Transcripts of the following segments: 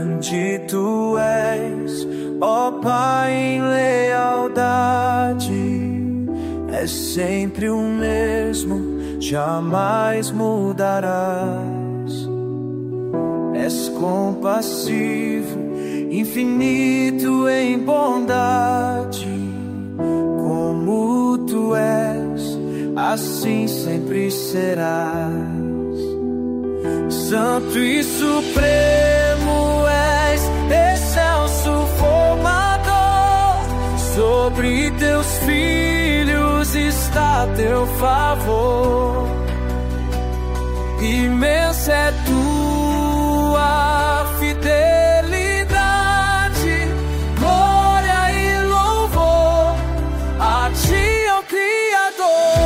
grande tu és, ó Pai, em lealdade. És sempre o mesmo, jamais mudarás. És compassivo, infinito em bondade. Como tu és, assim sempre serás. Santo e supremo és, excelso formador. Sobre teus filhos está teu favor. Imensa é tua fidelidade, glória e louvor a ti, ó Criador.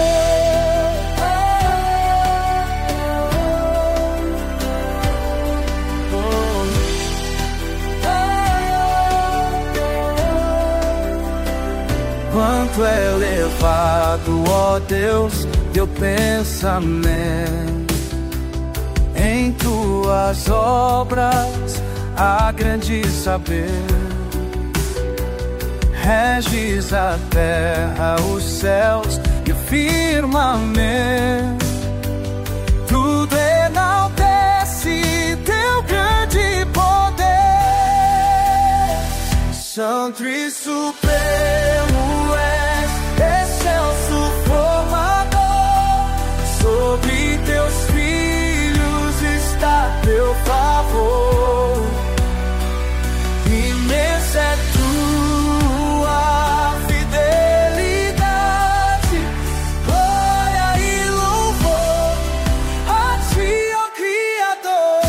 Quanto é elevado, ó Deus, teu pensamento. Em tuas obras há grande saber. Reges a terra, os céus e o firmamento. Tudo enaltece teu grande poder. Santo e supremo és, excelso formador. Sobre teus filhos está teu favor. Imensa é tua fidelidade, glória e louvor a ti, ó Criador.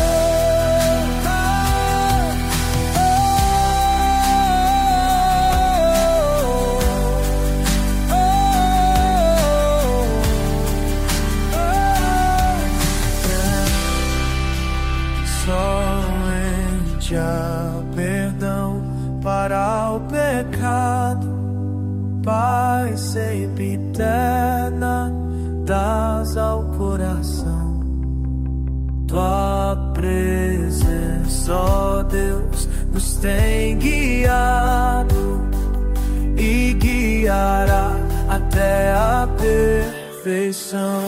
Somente há perdão para o pecado, paz sempre eterna das ao coração. Tua presença, ó Deus, nos tem guiado e guiará até a perfeição.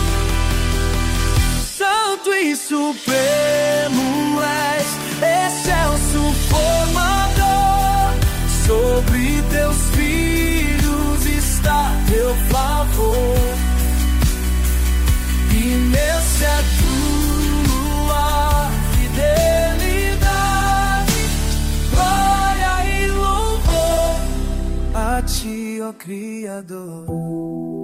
Santo e supremo és, excelso formador. Sobre teus filhos está teu favor. Imensa é tua fidelidade, glória e louvor a ti, ó Criador.